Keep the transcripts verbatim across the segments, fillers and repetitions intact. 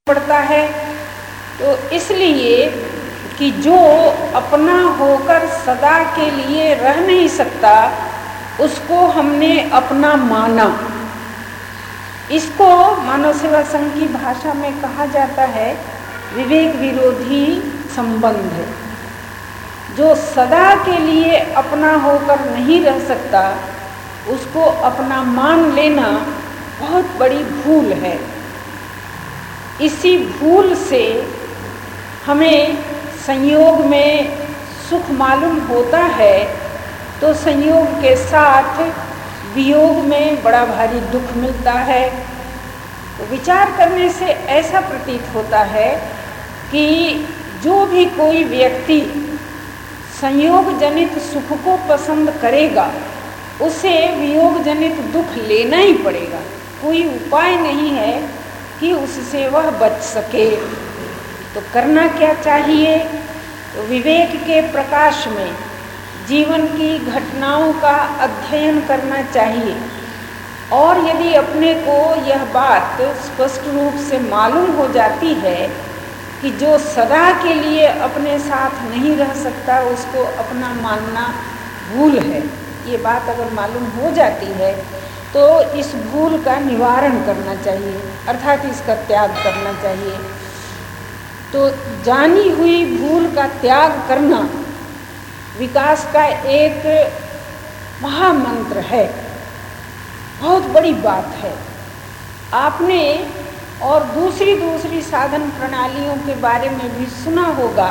पड़ता है। तो इसलिए कि जो अपना होकर सदा के लिए रह नहीं सकता उसको हमने अपना माना। इसको मानव सेवा संघ की भाषा में कहा जाता है विवेक विरोधी संबंध। जो सदा के लिए अपना होकर नहीं रह सकता उसको अपना मान लेना बहुत बड़ी भूल है। इसी भूल से हमें संयोग में सुख मालूम होता है तो संयोग के साथ वियोग में बड़ा भारी दुख मिलता है। तो विचार करने से ऐसा प्रतीत होता है कि जो भी कोई व्यक्ति संयोग जनित सुख को पसंद करेगा उसे वियोग जनित दुख लेना ही पड़ेगा। कोई उपाय नहीं है कि उससे वह बच सके। तो करना क्या चाहिए? तो विवेक के प्रकाश में जीवन की घटनाओं का अध्ययन करना चाहिए। और यदि अपने को यह बात स्पष्ट रूप से मालूम हो जाती है कि जो सदा के लिए अपने साथ नहीं रह सकता उसको अपना मानना भूल है, ये बात अगर मालूम हो जाती है तो इस भूल का निवारण करना चाहिए, अर्थात इसका त्याग करना चाहिए। तो जानी हुई भूल का त्याग करना विकास का एक महामंत्र है, बहुत बड़ी बात है। आपने और दूसरी दूसरी साधन प्रणालियों के बारे में भी सुना होगा,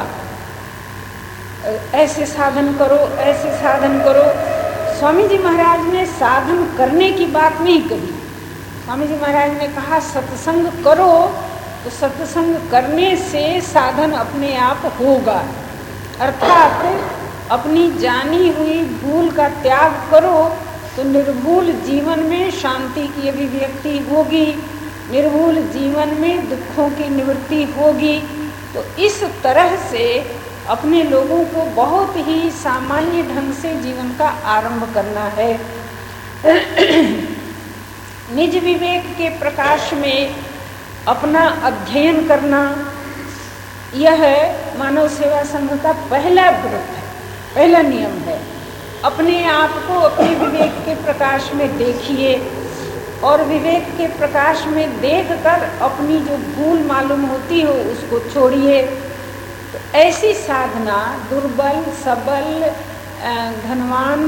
ऐसे साधन करो, ऐसे साधन करो। स्वामी जी महाराज ने साधन करने की बात नहीं कही। स्वामी जी महाराज ने कहा सत्संग करो, तो सत्संग करने से साधन अपने आप होगा। अर्थात अपनी जानी हुई भूल का त्याग करो तो निर्भूल जीवन में शांति की अभिव्यक्ति होगी, निर्भूल जीवन में दुखों की निवृत्ति होगी। तो इस तरह से अपने लोगों को बहुत ही सामान्य ढंग से जीवन का आरंभ करना है। निज विवेक के प्रकाश में अपना अध्ययन करना, यह मानव सेवा संघ का पहला व्रत है, पहला नियम है। अपने आप को अपने विवेक के प्रकाश में देखिए और विवेक के प्रकाश में देखकर अपनी जो भूल मालूम होती हो उसको छोड़िए। तो ऐसी साधना दुर्बल, सबल, धनवान,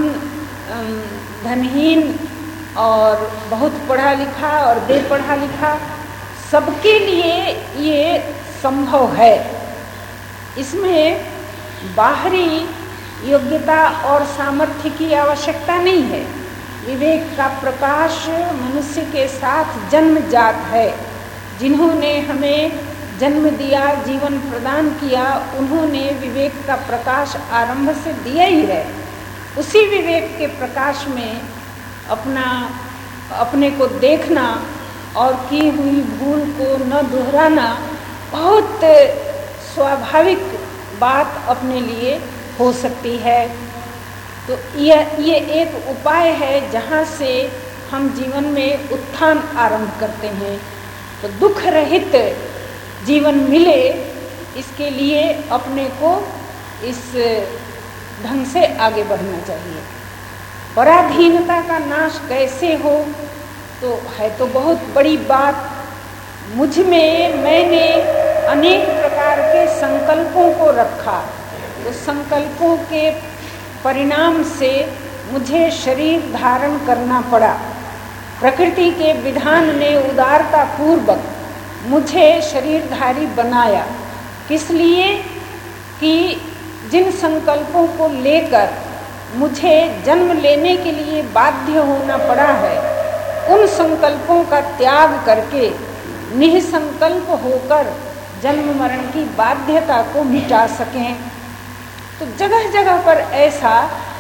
धनहीन और बहुत पढ़ा लिखा और बेपढ़ा लिखा सबके लिए ये संभव है। इसमें बाहरी योग्यता और सामर्थ्य की आवश्यकता नहीं है। विवेक का प्रकाश मनुष्य के साथ जन्मजात है। जिन्होंने हमें जन्म दिया, जीवन प्रदान किया, उन्होंने विवेक का प्रकाश आरंभ से दिया ही है। उसी विवेक के प्रकाश में अपना अपने को देखना और की हुई भूल को न दोहराना बहुत स्वाभाविक बात अपने लिए हो सकती है। तो यह ये एक उपाय है जहाँ से हम जीवन में उत्थान आरंभ करते हैं। तो दुख रहित जीवन मिले, इसके लिए अपने को इस ढंग से आगे बढ़ना चाहिए। पराधीनता का नाश कैसे हो? तो है तो बहुत बड़ी बात। मुझ में मैंने अनेक प्रकार के संकल्पों को रखा, तो संकल्पों के परिणाम से मुझे शरीर धारण करना पड़ा। प्रकृति के विधान ने उदारता पूर्वक मुझे शरीरधारी बनाया। किस लिए? कि जिन संकल्पों को लेकर मुझे जन्म लेने के लिए बाध्य होना पड़ा है, उन संकल्पों का त्याग करके निःसंकल्प होकर जन्म मरण की बाध्यता को मिटा सकें। तो जगह जगह पर ऐसा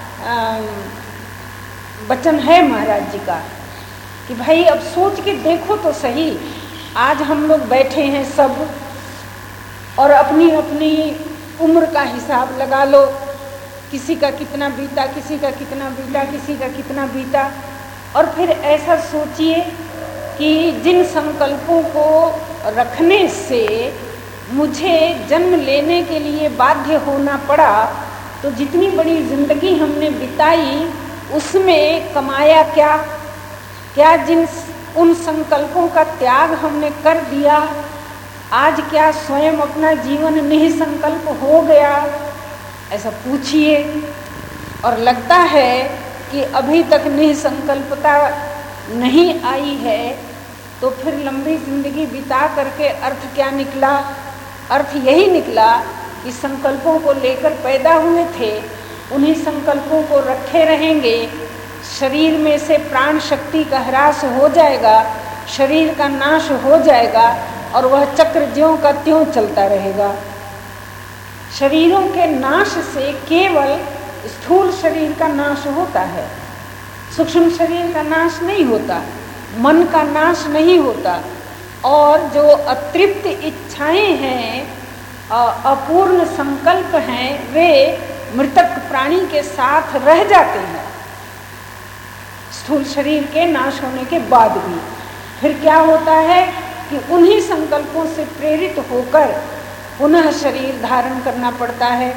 वचन है महाराज जी का कि भाई अब सोच के देखो तो सही। आज हम लोग बैठे हैं सब और अपनी अपनी उम्र का हिसाब लगा लो, किसी का कितना बीता, किसी का कितना बीता, किसी का कितना बीता। और फिर ऐसा सोचिए कि जिन संकल्पों को रखने से मुझे जन्म लेने के लिए बाध्य होना पड़ा, तो जितनी बड़ी जिंदगी हमने बिताई उसमें कमाया क्या? क्या जिन उन संकल्पों का त्याग हमने कर दिया, आज क्या स्वयं अपना जीवन निःसंकल्प हो गया? ऐसा पूछिए। और लगता है कि अभी तक निःसंकल्पता नहीं आई है, तो फिर लंबी जिंदगी बिता करके अर्थ क्या निकला? अर्थ यही निकला कि संकल्पों को लेकर पैदा हुए थे, उन्हीं संकल्पों को रखे रहेंगे, शरीर में से प्राण शक्ति का ह्रास हो जाएगा, शरीर का नाश हो जाएगा और वह चक्र ज्यों का त्यों चलता रहेगा। शरीरों के नाश से केवल स्थूल शरीर का नाश होता है, सूक्ष्म शरीर का नाश नहीं होता, मन का नाश नहीं होता, और जो अतृप्त इच्छाएं हैं, अपूर्ण संकल्प हैं, वे मृतक प्राणी के साथ रह जाते हैं स्थूल शरीर के नाश होने के बाद भी। फिर क्या होता है कि उन्हीं संकल्पों से प्रेरित होकर पुनः शरीर धारण करना पड़ता है।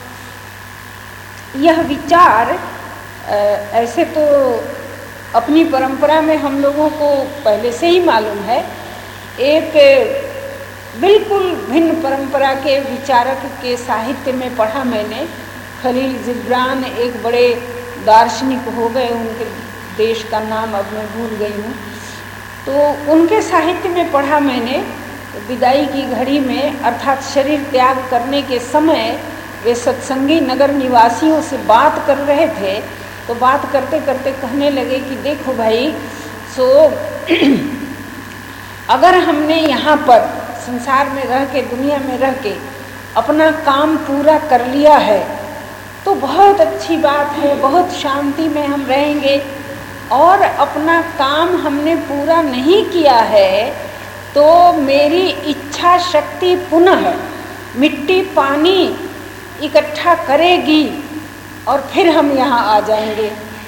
यह विचार ऐसे तो अपनी परंपरा में हम लोगों को पहले से ही मालूम है। एक बिल्कुल भिन्न परंपरा के विचारक के साहित्य में पढ़ा मैंने। खलील जिब्रान एक बड़े दार्शनिक हो गए, उनके देश का नाम अब मैं भूल गई हूँ। तो उनके साहित्य में पढ़ा मैंने, विदाई की घड़ी में अर्थात शरीर त्याग करने के समय वे सत्संगी नगर निवासियों से बात कर रहे थे। तो बात करते करते कहने लगे कि देखो भाई, सो अगर हमने यहाँ पर संसार में रह के, दुनिया में रह के अपना काम पूरा कर लिया है तो बहुत अच्छी बात है, बहुत शांति में हम रहेंगे। और अपना काम हमने पूरा नहीं किया है तो मेरी इच्छा शक्ति पुनः मिट्टी पानी इकट्ठा करेगी और फिर हम यहाँ आ जाएंगे।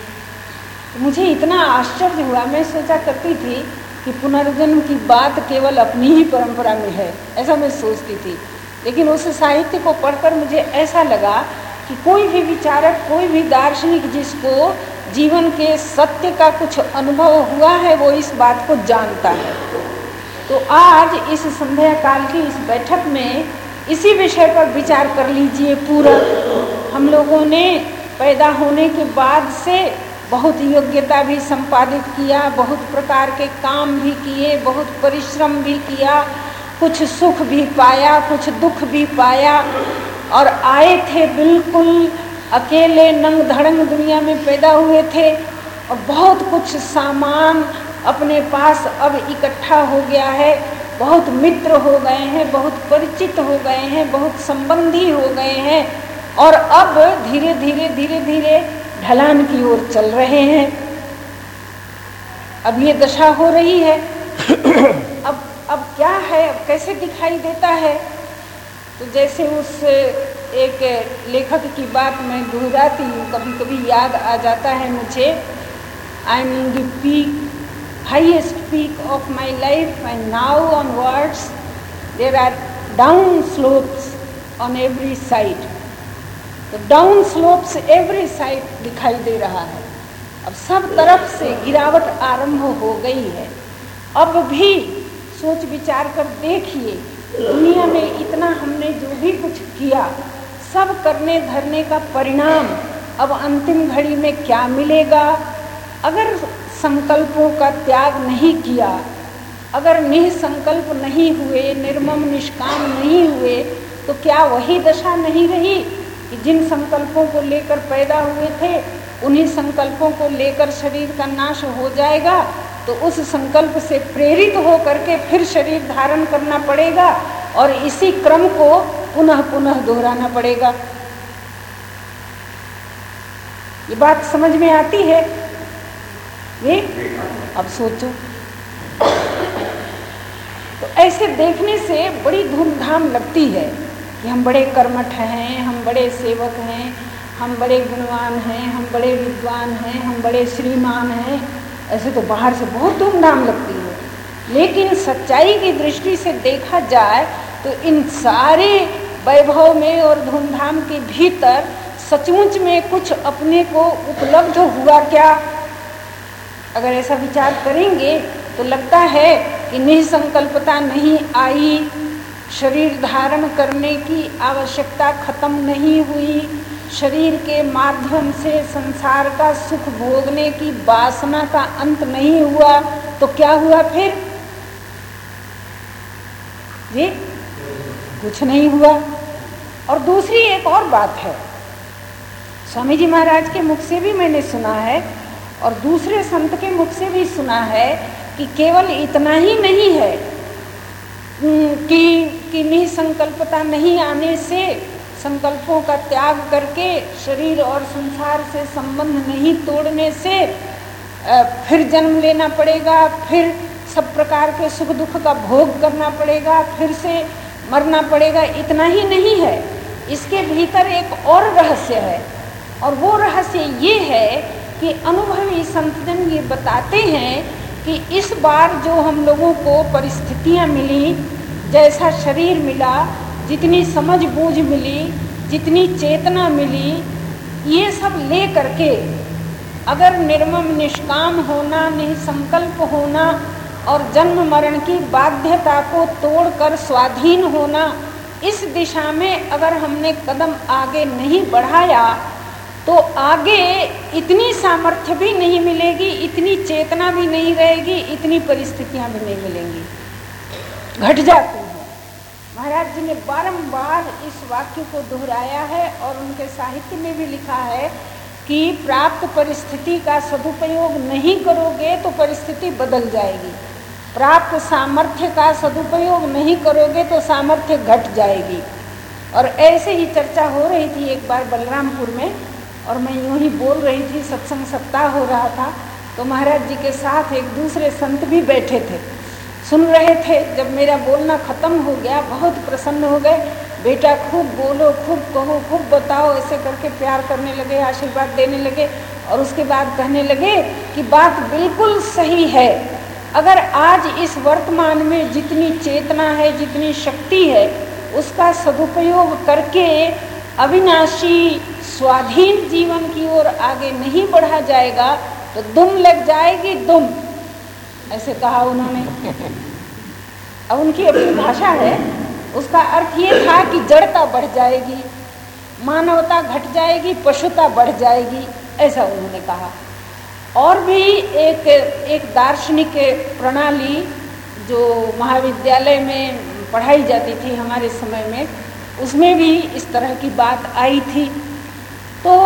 मुझे इतना आश्चर्य हुआ। मैं सोचा करती थी कि पुनर्जन्म की बात केवल अपनी ही परंपरा में है, ऐसा मैं सोचती थी। लेकिन उस साहित्य को पढ़कर मुझे ऐसा लगा कि कोई भी विचारक, कोई भी दार्शनिक जिसको जीवन के सत्य का कुछ अनुभव हुआ है, वो इस बात को जानता है। तो आज इस संध्या काल की इस बैठक में इसी विषय पर विचार कर लीजिए पूरा। हम लोगों ने पैदा होने के बाद से बहुत योग्यता भी संपादित किया, बहुत प्रकार के काम भी किए, बहुत परिश्रम भी किया, कुछ सुख भी पाया, कुछ दुख भी पाया, और आए थे बिल्कुल अकेले नंग धड़ंग दुनिया में पैदा हुए थे। और बहुत कुछ सामान अपने पास अब इकट्ठा हो गया है, बहुत मित्र हो गए हैं, बहुत परिचित हो गए हैं, बहुत संबंधी हो गए हैं, और अब धीरे धीरे धीरे धीरे ढलान की ओर चल रहे हैं। अब ये दशा हो रही है। अब अब क्या है, अब कैसे दिखाई देता है? तो जैसे उस एक लेखक की बात मैं दोहराती हूँ, कभी कभी याद आ जाता है मुझे। I am in the peak, highest peak of my life, and now onwards there are down slopes on every side. तो डाउन स्लोप्स एवरी साइड दिखाई दे रहा है। अब सब तरफ से गिरावट आरंभ हो गई है। अब भी सोच विचार कर देखिए, दुनिया में इतना हमने जो भी कुछ किया, सब करने धरने का परिणाम अब अंतिम घड़ी में क्या मिलेगा? अगर संकल्पों का त्याग नहीं किया, अगर निःसंकल्प नहीं हुए, निर्मम निष्काम नहीं हुए, तो क्या वही दशा नहीं रही कि जिन संकल्पों को लेकर पैदा हुए थे उन्हीं संकल्पों को लेकर शरीर का नाश हो जाएगा? तो उस संकल्प से प्रेरित हो करके फिर शरीर धारण करना पड़ेगा और इसी क्रम को पुनः पुनः दोहराना पड़ेगा। ये बात समझ में आती है? ये अब सोचो। तो ऐसे देखने से बड़ी धूमधाम लगती है कि हम बड़े कर्मठ हैं, हम बड़े सेवक हैं, हम बड़े गुणवान हैं, हम बड़े विद्वान हैं, हम बड़े श्रीमान हैं। ऐसे तो बाहर से बहुत धूमधाम लगती है, लेकिन सच्चाई की दृष्टि से देखा जाए तो इन सारे वैभव में और धूमधाम के भीतर सचमुच में कुछ अपने को उपलब्ध हुआ क्या? अगर ऐसा विचार करेंगे तो लगता है कि निसंकल्पता नहीं आई, शरीर धारण करने की आवश्यकता खत्म नहीं हुई, शरीर के माध्यम से संसार का सुख भोगने की वासना का अंत नहीं हुआ, तो क्या हुआ फिर? जी कुछ नहीं हुआ। और दूसरी एक और बात है, स्वामी जी महाराज के मुख से भी मैंने सुना है और दूसरे संत के मुख से भी सुना है कि केवल इतना ही नहीं है कि कि निसंकल्पता नहीं आने से, संकल्पों का त्याग करके शरीर और संसार से संबंध नहीं तोड़ने से फिर जन्म लेना पड़ेगा, फिर सब प्रकार के सुख दुख का भोग करना पड़ेगा, फिर से मरना पड़ेगा, इतना ही नहीं है। इसके भीतर एक और रहस्य है, और वो रहस्य ये है कि अनुभवी संतजन ये बताते हैं कि इस बार जो हम लोगों को परिस्थितियाँ मिली, जैसा शरीर मिला, जितनी समझ बूझ मिली, जितनी चेतना मिली, ये सब ले करके अगर निर्मम निष्काम होना, निसंकल्प होना और जन्म मरण की बाध्यता को तोड़कर स्वाधीन होना, इस दिशा में अगर हमने कदम आगे नहीं बढ़ाया तो आगे इतनी सामर्थ्य भी नहीं मिलेगी, इतनी चेतना भी नहीं रहेगी, इतनी परिस्थितियां भी नहीं मिलेंगी, घट जाती हैं। महाराज जी ने बारंबार इस वाक्य को दोहराया है और उनके साहित्य में भी लिखा है कि प्राप्त परिस्थिति का सदुपयोग नहीं करोगे तो परिस्थिति बदल जाएगी, प्राप्त सामर्थ्य का सदुपयोग नहीं करोगे तो सामर्थ्य घट जाएगी। और ऐसे ही चर्चा हो रही थी एक बार बलरामपुर में, और मैं यूं ही बोल रही थी, सत्संग सप्ताह हो रहा था, तो महाराज जी के साथ एक दूसरे संत भी बैठे थे, सुन रहे थे। जब मेरा बोलना खत्म हो गया, बहुत प्रसन्न हो गए, बेटा खूब बोलो, खूब कहो, खूब बताओ, ऐसे करके प्यार करने लगे, आशीर्वाद देने लगे, और उसके बाद कहने लगे कि बात बिल्कुल सही है, अगर आज इस वर्तमान में जितनी चेतना है, जितनी शक्ति है, उसका सदुपयोग करके अविनाशी स्वाधीन जीवन की ओर आगे नहीं बढ़ा जाएगा तो दुम लग जाएगी, दुम, ऐसे कहा उन्होंने। अब उनकी अपनी भाषा है, उसका अर्थ ये था कि जड़ता बढ़ जाएगी, मानवता घट जाएगी, पशुता बढ़ जाएगी, ऐसा उन्होंने कहा। और भी एक एक दार्शनिक प्रणाली जो महाविद्यालय में पढ़ाई जाती थी हमारे समय में, उसमें भी इस तरह की बात आई थी। तो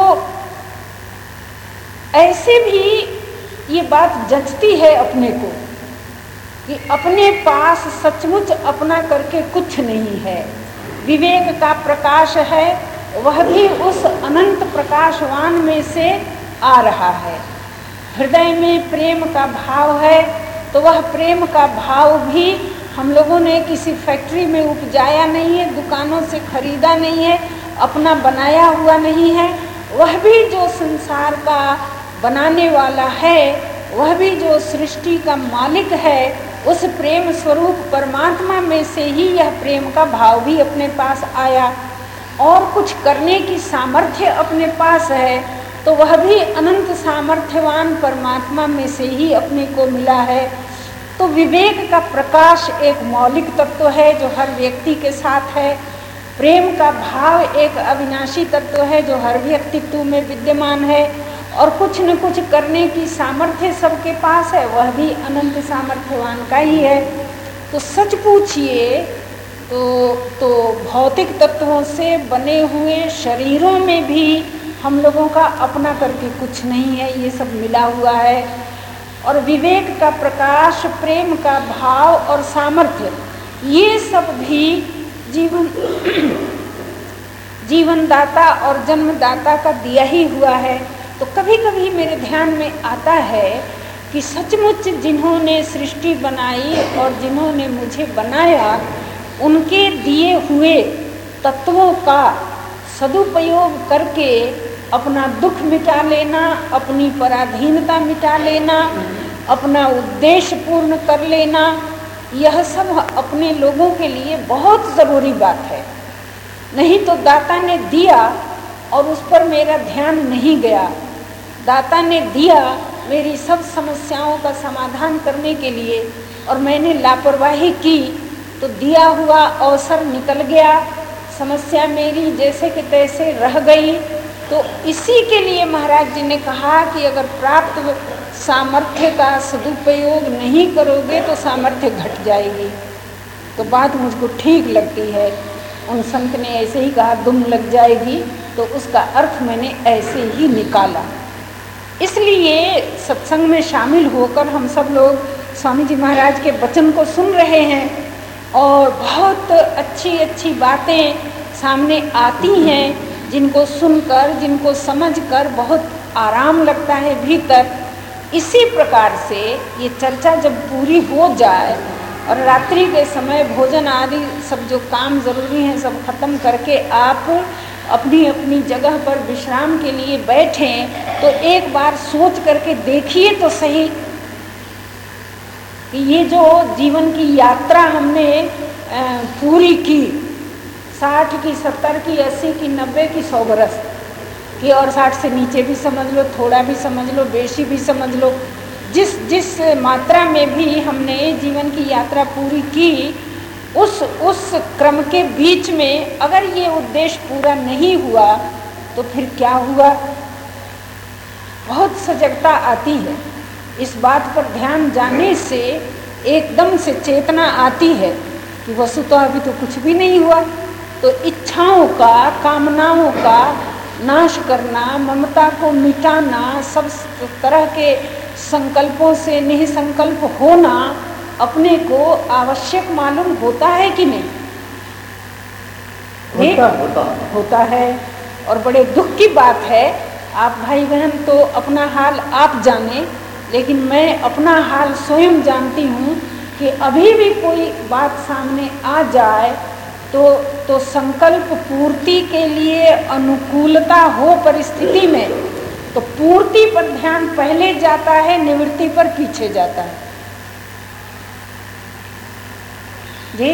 ऐसे भी ये बात जचती है अपने को कि अपने पास सचमुच अपना करके कुछ नहीं है, विवेक का प्रकाश है, वह भी उस अनंत प्रकाशवान में से आ रहा है। हृदय में प्रेम का भाव है तो वह प्रेम का भाव भी हम लोगों ने किसी फैक्ट्री में उपजाया नहीं है, दुकानों से खरीदा नहीं है, अपना बनाया हुआ नहीं है। वह भी जो संसार का बनाने वाला है, वह भी जो सृष्टि का मालिक है, उस प्रेम स्वरूप परमात्मा में से ही यह प्रेम का भाव भी अपने पास आया। और कुछ करने की सामर्थ्य अपने पास है तो वह भी अनंत सामर्थ्यवान परमात्मा में से ही अपने को मिला है। तो विवेक का प्रकाश एक मौलिक तत्व है जो हर व्यक्ति के साथ है, प्रेम का भाव एक अविनाशी तत्व है जो हर व्यक्तित्व में विद्यमान है, और कुछ न कुछ करने की सामर्थ्य सबके पास है, वह भी अनंत सामर्थ्यवान का ही है। तो सच पूछिए तो तो भौतिक तत्वों से बने हुए शरीरों में भी हम लोगों का अपना करके कुछ नहीं है, ये सब मिला हुआ है। और विवेक का प्रकाश, प्रेम का भाव और सामर्थ्य, ये सब भी जीवन जीवनदाता और जन्मदाता का दिया ही हुआ है। तो कभी कभी मेरे ध्यान में आता है कि सचमुच जिन्होंने सृष्टि बनाई और जिन्होंने मुझे बनाया, उनके दिए हुए तत्वों का सदुपयोग करके अपना दुख मिटा लेना, अपनी पराधीनता मिटा लेना, अपना उद्देश्य पूर्ण कर लेना, यह सब अपने लोगों के लिए बहुत ज़रूरी बात है। नहीं तो दाता ने दिया और उस पर मेरा ध्यान नहीं गया, दाता ने दिया मेरी सब समस्याओं का समाधान करने के लिए और मैंने लापरवाही की तो दिया हुआ अवसर निकल गया, समस्या मेरी जैसे कि तैसे रह गई। तो इसी के लिए महाराज जी ने कहा कि अगर प्राप्त सामर्थ्य का सदुपयोग नहीं करोगे तो सामर्थ्य घट जाएगी। तो बात मुझको ठीक लगती है। उन संत ने ऐसे ही कहा दुम लग जाएगी, तो उसका अर्थ मैंने ऐसे ही निकाला। इसलिए सत्संग में शामिल होकर हम सब लोग स्वामी जी महाराज के वचन को सुन रहे हैं और बहुत अच्छी अच्छी बातें सामने आती हैं, जिनको सुनकर, जिनको समझकर बहुत आराम लगता है भीतर। इसी प्रकार से ये चर्चा जब पूरी हो जाए और रात्रि के समय भोजन आदि सब जो काम ज़रूरी हैं सब खत्म करके आप अपनी अपनी जगह पर विश्राम के लिए बैठें, तो एक बार सोच करके देखिए तो सही कि ये जो जीवन की यात्रा हमने पूरी की, साठ की, सत्तर की, अस्सी की, नब्बे की, सौ बरस की, और साठ से नीचे भी समझ लो, थोड़ा भी समझ लो, बेशी भी समझ लो, जिस जिस मात्रा में भी हमने जीवन की यात्रा पूरी की, उस उस क्रम के बीच में अगर ये उद्देश्य पूरा नहीं हुआ तो फिर क्या हुआ। बहुत सजगता आती है, इस बात पर ध्यान जाने से एकदम से चेतना आती है कि वस्तुतः अभी तो कुछ भी नहीं हुआ। तो इच्छाओं का, कामनाओं का नाश करना, ममता को मिटाना, सब तरह के संकल्पों से निःसंकल्प होना अपने को आवश्यक मालूम होता है कि नहीं? होता, होता, होता है। और बड़े दुख की बात है, आप भाई बहन तो अपना हाल आप जाने, लेकिन मैं अपना हाल स्वयं जानती हूँ कि अभी भी कोई बात सामने आ जाए तो तो संकल्प पूर्ति के लिए अनुकूलता हो परिस्थिति में, तो पूर्ति पर ध्यान पहले जाता है, निवृत्ति पर पीछे जाता है। जी,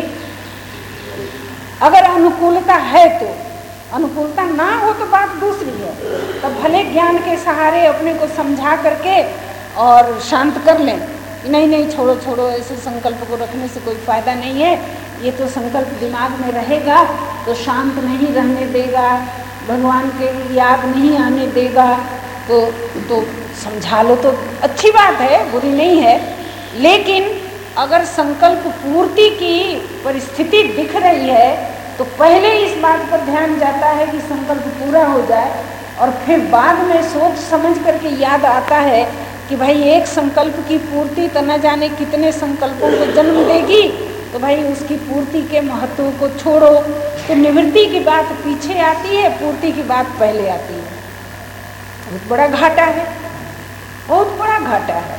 अगर अनुकूलता है तो, अनुकूलता ना हो तो बात दूसरी है, तो भले ज्ञान के सहारे अपने को समझा करके और शांत कर लें कि नहीं नहीं छोड़ो छोड़ो, ऐसे संकल्प को रखने से कोई फायदा नहीं है, ये तो संकल्प दिमाग में रहेगा तो शांत नहीं रहने देगा, भगवान के याद नहीं आने देगा, तो तो समझा लो तो अच्छी बात है, बुरी नहीं है। लेकिन अगर संकल्प पूर्ति की परिस्थिति दिख रही है तो पहले इस बात पर ध्यान जाता है कि संकल्प पूरा हो जाए, और फिर बाद में सोच समझ करके याद आता है कि भाई एक संकल्प की पूर्ति तो न जाने कितने संकल्पों को जन्म देगी, तो भाई उसकी पूर्ति के महत्व को छोड़ो। तो निवृत्ति की बात पीछे आती है, पूर्ति की बात पहले आती है। बहुत बड़ा घाटा है, बहुत बड़ा घाटा है।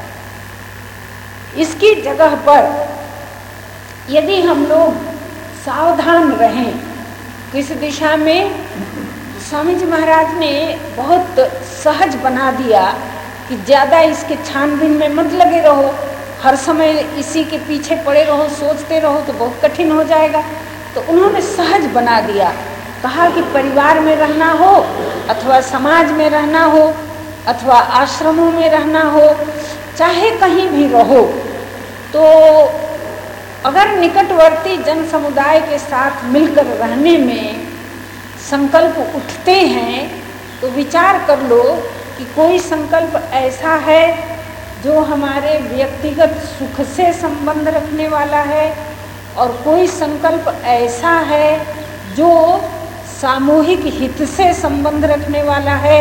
इसकी जगह पर यदि हम लोग सावधान रहें, किस दिशा में, स्वामी जी महाराज ने बहुत सहज बना दिया कि ज़्यादा इसके छानबीन में मत लगे रहो, हर समय इसी के पीछे पड़े रहो, सोचते रहो तो बहुत कठिन हो जाएगा। तो उन्होंने सहज बना दिया, कहा कि परिवार में रहना हो अथवा समाज में रहना हो अथवा आश्रमों में रहना हो, चाहे कहीं भी रहो, तो अगर निकटवर्ती जन समुदाय के साथ मिलकर रहने में संकल्प उठते हैं तो विचार कर लो कि कोई संकल्प ऐसा है जो हमारे व्यक्तिगत सुख से संबंध रखने वाला है और कोई संकल्प ऐसा है जो सामूहिक हित से संबंध रखने वाला है।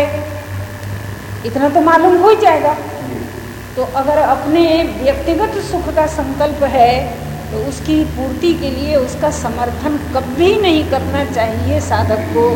इतना तो मालूम हो ही जाएगा। तो अगर अपने व्यक्तिगत सुख का संकल्प है तो उसकी पूर्ति के लिए उसका समर्थन कभी नहीं करना चाहिए साधक को।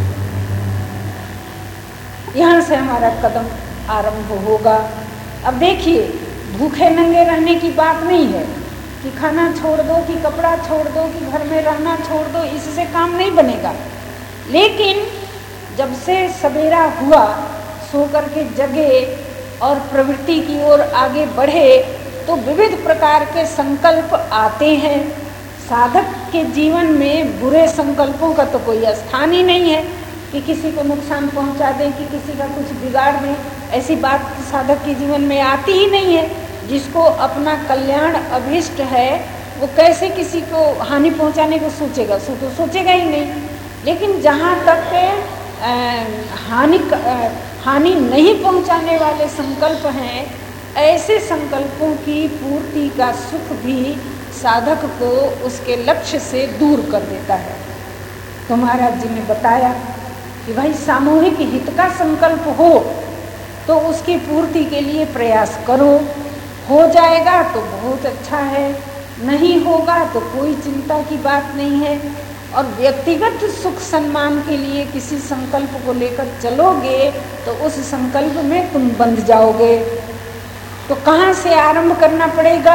यहाँ से हमारा कदम आरंभ होगा। अब देखिए, भूखे नंगे रहने की बात नहीं है कि खाना छोड़ दो, कि कपड़ा छोड़ दो, कि घर में रहना छोड़ दो, इससे काम नहीं बनेगा। लेकिन जब से सवेरा हुआ, सो करके जगे और प्रवृत्ति की ओर आगे बढ़े तो विविध प्रकार के संकल्प आते हैं। साधक के जीवन में बुरे संकल्पों का तो कोई स्थान ही नहीं है कि किसी को नुकसान पहुंचा दें, कि किसी का कुछ बिगाड़ दें, ऐसी बात साधक के जीवन में आती ही नहीं है। जिसको अपना कल्याण अभिष्ट है वो कैसे किसी को हानि पहुंचाने को सोचेगा, सो तो सोचेगा ही नहीं। लेकिन जहाँ तक हानि हानि नहीं पहुंचाने वाले संकल्प हैं, ऐसे संकल्पों की पूर्ति का सुख भी साधक को उसके लक्ष्य से दूर कर देता है। तो महाराज जी ने बताया कि भाई सामूहिक हित का संकल्प हो तो उसकी पूर्ति के लिए प्रयास करो। हो जाएगा तो बहुत अच्छा है, नहीं होगा तो कोई चिंता की बात नहीं है। और व्यक्तिगत सुख सम्मान के लिए किसी संकल्प को लेकर चलोगे तो उस संकल्प में तुम बंध जाओगे। तो कहाँ से आरंभ करना पड़ेगा?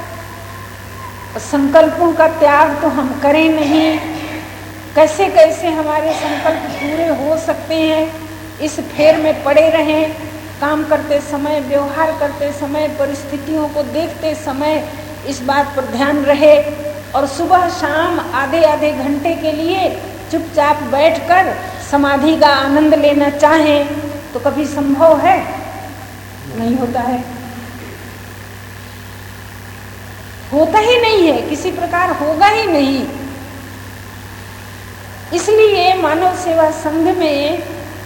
संकल्पों का त्याग तो हम करें नहीं। कैसे कैसे हमारे संकल्प पूरे हो सकते हैं, इस फेर में पड़े रहें। काम करते समय, व्यवहार करते समय, परिस्थितियों को देखते समय इस बात पर ध्यान रहे। और सुबह शाम आधे आधे घंटे के लिए चुपचाप बैठकर समाधि का आनंद लेना चाहें तो कभी संभव है? नहीं होता है, होता ही नहीं है, किसी प्रकार होगा ही नहीं। इसलिए मानव सेवा संघ में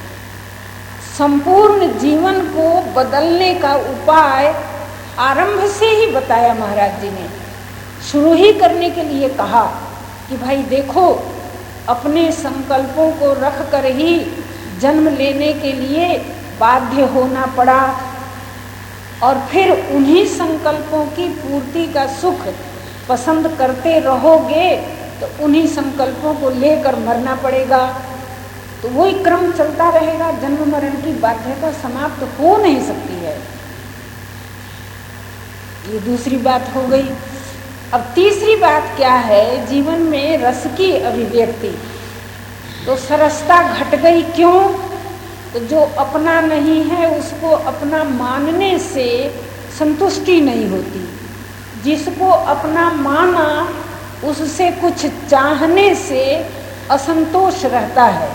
संपूर्ण जीवन को बदलने का उपाय आरंभ से ही बताया महाराज जी ने। शुरू ही करने के लिए कहा कि भाई देखो, अपने संकल्पों को रख कर ही जन्म लेने के लिए बाध्य होना पड़ा और फिर उन्हीं संकल्पों की पूर्ति का सुख पसंद करते रहोगे तो उन्हीं संकल्पों को लेकर मरना पड़ेगा। तो वही क्रम चलता रहेगा, जन्म मरण की बाध्यता समाप्त हो नहीं सकती है। ये दूसरी बात हो गई। अब तीसरी बात क्या है? जीवन में रस की अभिव्यक्ति। तो सरसता घट गई, क्यों? तो जो अपना नहीं है उसको अपना मानने से संतुष्टि नहीं होती। जिसको अपना माना उससे कुछ चाहने से असंतोष रहता है।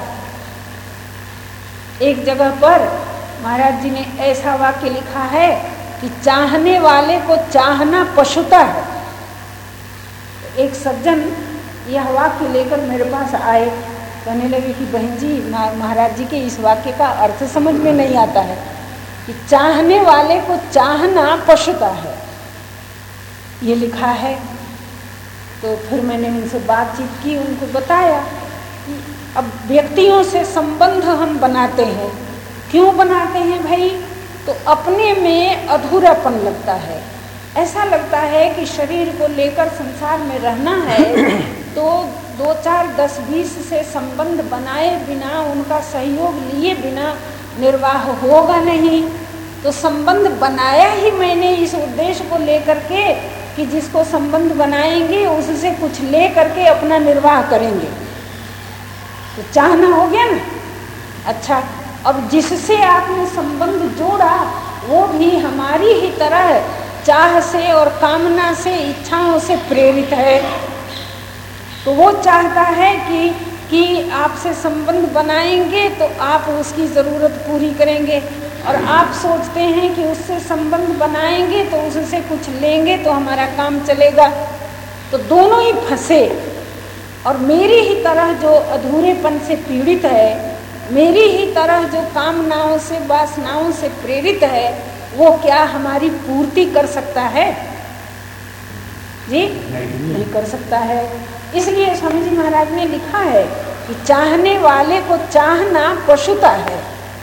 एक जगह पर महाराज जी ने ऐसा वाक्य लिखा है कि चाहने वाले को चाहना पशुता है। एक सज्जन यह वाक्य लेकर मेरे पास आए, कहने लगे कि बहन जी, महाराज जी के इस वाक्य का अर्थ समझ में नहीं आता है कि चाहने वाले को चाहना पशुता है, ये लिखा है। तो फिर मैंने उनसे बातचीत की, उनको बताया कि अब व्यक्तियों से संबंध हम बनाते हैं, क्यों बनाते हैं भाई? तो अपने में अधूरापन लगता है। ऐसा लगता है कि शरीर को लेकर संसार में रहना है तो दो चार दस बीस से संबंध बनाए बिना, उनका सहयोग लिए बिना निर्वाह होगा नहीं। तो संबंध बनाया ही मैंने इस उद्देश्य को लेकर के कि जिसको संबंध बनाएंगे उससे कुछ ले करके अपना निर्वाह करेंगे। तो चाहना हो गया ना। अच्छा, अब जिससे आपने संबंध जोड़ा वो भी हमारी ही तरह चाह से और कामना से, इच्छाओं से प्रेरित है। तो वो चाहता है कि कि आपसे संबंध बनाएंगे तो आप उसकी ज़रूरत पूरी करेंगे, और आप सोचते हैं कि उससे संबंध बनाएंगे तो उससे कुछ लेंगे तो हमारा काम चलेगा। तो दोनों ही फंसे। और मेरी ही तरह जो अधूरेपन से पीड़ित है, मेरी ही तरह जो कामनाओं से, वासनाओं से प्रेरित है, वो क्या हमारी पूर्ति कर सकता है? जी नहीं, नहीं कर सकता है। इसलिए स्वामी जी महाराज ने लिखा है कि चाहने वाले को चाहना पशुता है।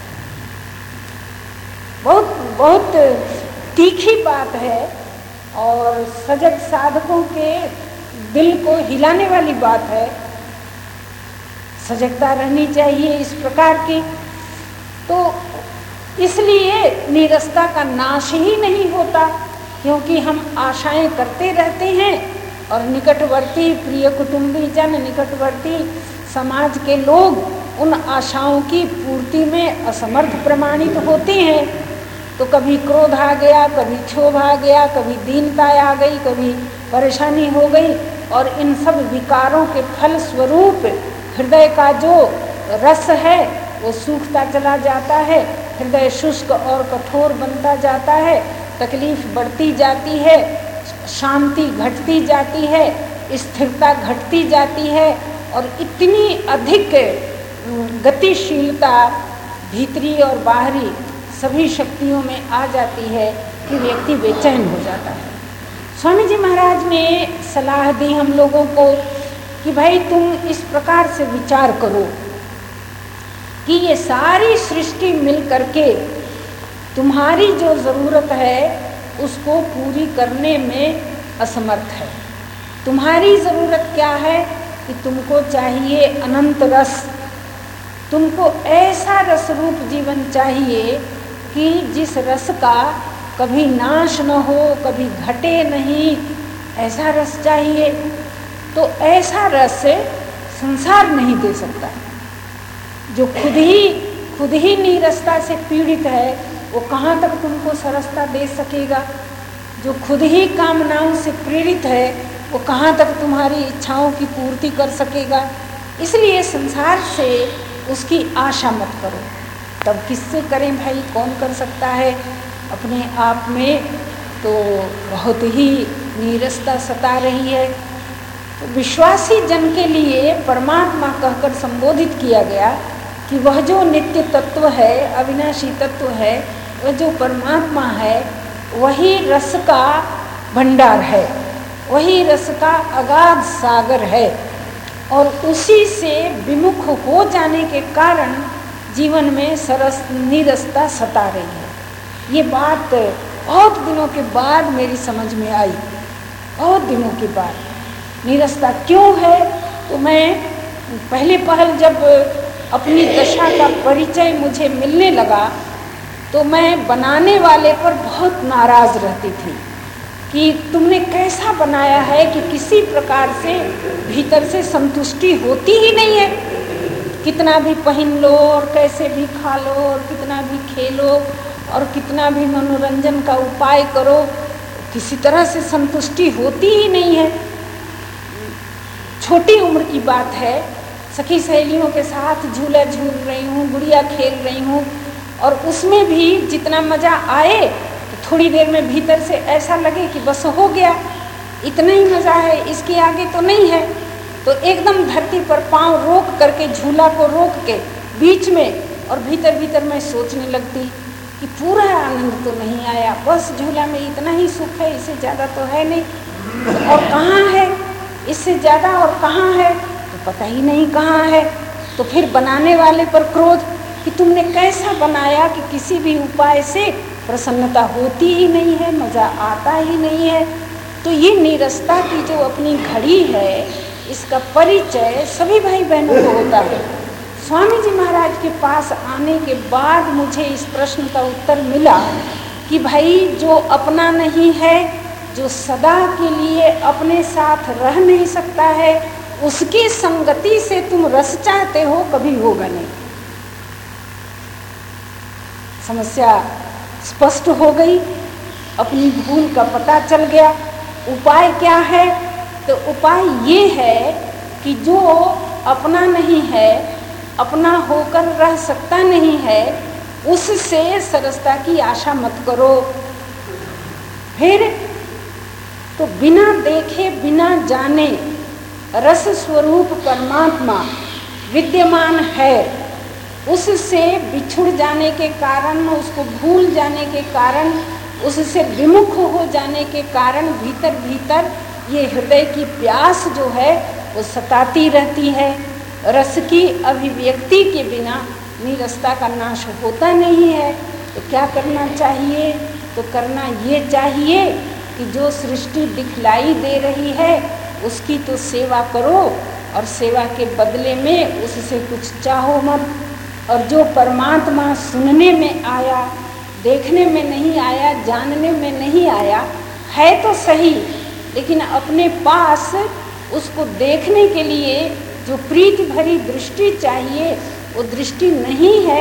बहुत बहुत तीखी बात है और सजग साधकों के दिल को हिलाने वाली बात है। सजगता रहनी चाहिए इस प्रकार की। तो इसलिए नीरसता का नाश ही नहीं होता, क्योंकि हम आशाएं करते रहते हैं और निकटवर्ती प्रिय कुटुंबी जन, निकटवर्ती समाज के लोग उन आशाओं की पूर्ति में असमर्थ प्रमाणित होते हैं। तो कभी क्रोध आ गया, कभी क्षोभ आ गया, कभी दीनता आ गई, कभी परेशानी हो गई, और इन सब विकारों के फल स्वरूप हृदय का जो रस है वो सूखता चला जाता है, हृदय शुष्क और कठोर बनता जाता है, तकलीफ बढ़ती जाती है, शांति घटती जाती है, स्थिरता घटती जाती है, और इतनी अधिक गतिशीलता भीतरी और बाहरी सभी शक्तियों में आ जाती है कि व्यक्ति बेचैन हो जाता है। स्वामी जी महाराज ने सलाह दी हम लोगों को कि भाई तुम इस प्रकार से विचार करो कि ये सारी सृष्टि मिल करके तुम्हारी जो ज़रूरत है उसको पूरी करने में असमर्थ है। तुम्हारी ज़रूरत क्या है कि तुमको चाहिए अनंत रस, तुमको ऐसा रस रूप जीवन चाहिए कि जिस रस का कभी नाश न हो, कभी घटे नहीं, ऐसा रस चाहिए। तो ऐसा रस संसार नहीं दे सकता। जो खुद ही खुद ही नीरसता से पीड़ित है वो कहाँ तक तुमको सरसता दे सकेगा। जो खुद ही कामनाओं से प्रेरित है वो कहाँ तक तुम्हारी इच्छाओं की पूर्ति कर सकेगा। इसलिए संसार से उसकी आशा मत करो। तब किससे करें भाई, कौन कर सकता है। अपने आप में तो बहुत ही नीरसता सता रही है। तो विश्वासी जन के लिए परमात्मा कहकर संबोधित किया गया कि वह जो नित्य तत्व है, अविनाशी तत्व है, वह जो परमात्मा है, वही रस का भंडार है, वही रस का अगाध सागर है, और उसी से विमुख हो जाने के कारण जीवन में सरस नीरसता सता रही है। ये बात बहुत दिनों के बाद मेरी समझ में आई, बहुत दिनों के बाद। नीरसता क्यों है? तो मैं पहले पहल जब अपनी दशा का परिचय मुझे मिलने लगा तो मैं बनाने वाले पर बहुत नाराज़ रहती थी कि तुमने कैसा बनाया है कि किसी प्रकार से भीतर से संतुष्टि होती ही नहीं है। कितना भी पहन लो और कैसे भी खा लो और कितना भी खेलो और कितना भी मनोरंजन का उपाय करो, किसी तरह से संतुष्टि होती ही नहीं है। छोटी उम्र की बात है, सखी सहेलियों के साथ झूला झूल रही हूँ, गुड़िया खेल रही हूँ, और उसमें भी जितना मज़ा आए तो थोड़ी देर में भीतर से ऐसा लगे कि बस हो गया, इतना ही मज़ा है, इसके आगे तो नहीं है। तो एकदम धरती पर पाँव रोक करके, झूला को रोक के बीच में, और भीतर भीतर मैं सोचने लगती कि पूरा आनंद तो नहीं आया, बस झूला में इतना ही सुख है, इससे ज़्यादा तो है नहीं, और कहाँ है इससे ज़्यादा, और कहाँ है तो पता ही नहीं कहाँ है। तो फिर बनाने वाले पर क्रोध कि तुमने कैसा बनाया कि किसी भी उपाय से प्रसन्नता होती ही नहीं है, मज़ा आता ही नहीं है। तो ये नीरसता की जो अपनी घड़ी है, इसका परिचय सभी भाई बहनों को होता है। स्वामी जी महाराज के पास आने के बाद मुझे इस प्रश्न का उत्तर मिला कि भाई जो अपना नहीं है, जो सदा के लिए अपने साथ रह नहीं सकता है, उसकी संगति से तुम रस चाहते हो, कभी होगा नहीं। समस्या स्पष्ट हो गई, अपनी भूल का पता चल गया। उपाय क्या है? तो उपाय ये है कि जो अपना नहीं है, अपना होकर रह सकता नहीं है, उससे सरसता की आशा मत करो। फिर तो बिना देखे बिना जाने रस स्वरूप परमात्मा विद्यमान है, उससे बिछुड़ जाने के कारण, उसको भूल जाने के कारण, उससे विमुख हो जाने के कारण भीतर भीतर ये हृदय की प्यास जो है वो सताती रहती है। रस की अभिव्यक्ति के बिना नीरसता का नाश होता नहीं है। तो क्या करना चाहिए? तो करना ये चाहिए कि जो सृष्टि दिखलाई दे रही है उसकी तो सेवा करो, और सेवा के बदले में उससे कुछ चाहो मत। और जो परमात्मा सुनने में आया, देखने में नहीं आया, जानने में नहीं आया, है तो सही, लेकिन अपने पास उसको देखने के लिए जो प्रीति भरी दृष्टि चाहिए वो दृष्टि नहीं है,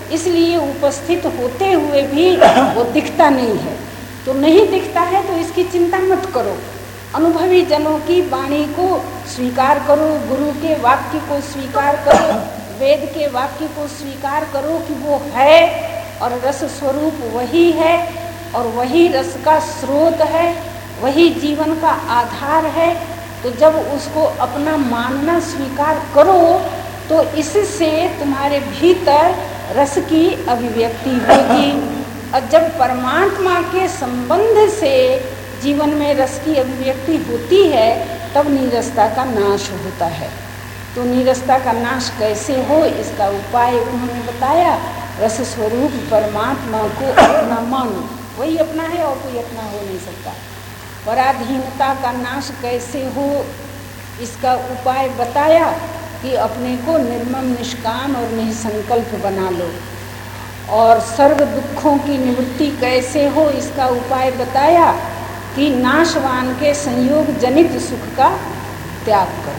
इसलिए उपस्थित होते हुए भी वो दिखता नहीं है। तो नहीं दिखता है तो इसकी चिंता मत करो, अनुभवी जनों की वाणी को स्वीकार करो, गुरु के वाक्य को स्वीकार करो, वेद के वाक्य को स्वीकार करो कि वो है और रस स्वरूप वही है और वही रस का स्रोत है, वही जीवन का आधार है। तो जब उसको अपना मानना स्वीकार करो तो इससे तुम्हारे भीतर रस की अभिव्यक्ति होगी। और जब परमात्मा के संबंध से जीवन में रस की अभिव्यक्ति होती है तब नीरसता का नाश होता है। तो नीरसता का नाश कैसे हो इसका उपाय उन्होंने बताया। रस स्वरूप परमात्मा को अपना मानो, वही अपना है और कोई अपना हो नहीं सकता। पराधीनता का नाश कैसे हो इसका उपाय बताया कि अपने को निर्मम निष्काम और निसंकल्प बना लो। और सर्व दुखों की निवृत्ति कैसे हो इसका उपाय बताया कि नाशवान के संयोग जनित सुख का त्याग करो।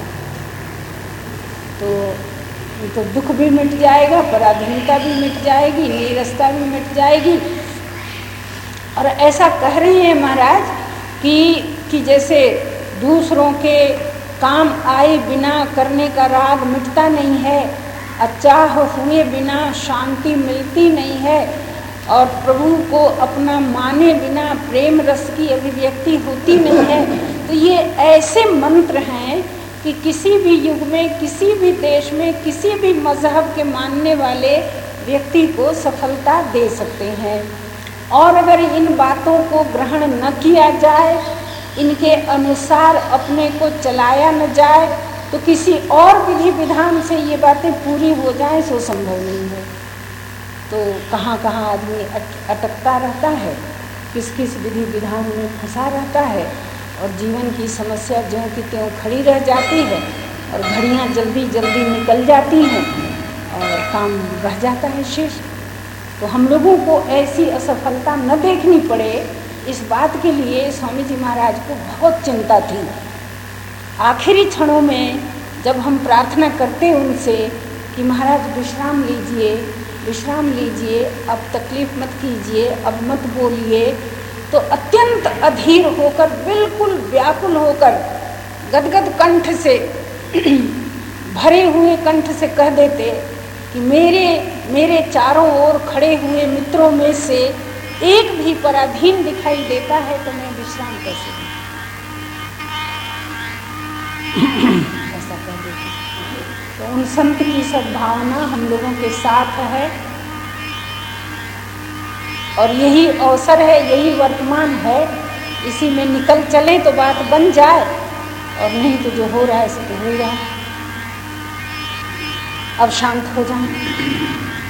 तो तो दुख भी मिट जाएगा, पराधीनता भी मिट जाएगी, नीरसता भी मिट जाएगी। और ऐसा कह रहे हैं महाराज कि कि जैसे दूसरों के काम आए बिना करने का राग मिटता नहीं है, अचाह हुए बिना शांति मिलती नहीं है, और प्रभु को अपना माने बिना प्रेम रस की अभिव्यक्ति होती नहीं है। तो ये ऐसे मंत्र हैं कि किसी भी युग में, किसी भी देश में, किसी भी मजहब के मानने वाले व्यक्ति को सफलता दे सकते हैं। और अगर इन बातों को ग्रहण न किया जाए, इनके अनुसार अपने को चलाया न जाए, तो किसी और विधि विधान से ये बातें पूरी हो जाएं सो संभव नहीं है। तो कहाँ कहाँ आदमी अटकता रहता है, किस किस विधि विधान में फंसा रहता है, और जीवन की समस्या ज्यों की त्यों खड़ी रह जाती है, और घड़ियाँ जल्दी जल्दी निकल जाती हैं और काम रह जाता है शेष। तो हम लोगों को ऐसी असफलता न देखनी पड़े, इस बात के लिए स्वामी जी महाराज को बहुत चिंता थी। आखिरी क्षणों में जब हम प्रार्थना करते उनसे कि महाराज विश्राम लीजिए, विश्राम लीजिए, अब तकलीफ मत कीजिए, अब मत बोलिए, तो अत्यंत अधीर होकर, बिल्कुल व्याकुल होकर, गदगद कंठ से भरे हुए कंठ से कह देते कि मेरे मेरे चारों ओर खड़े हुए मित्रों में से एक भी पराधीन दिखाई देता है तो मैं विश्राम कैसे दूं। ऐसा कह देते। तो उन संत की सद्भावना हम लोगों के साथ है, और यही अवसर है, यही वर्तमान है, इसी में निकल चले तो बात बन जाए, और नहीं तो जो हो रहा है सो तो हो रहा है। अब शांत हो जाएं।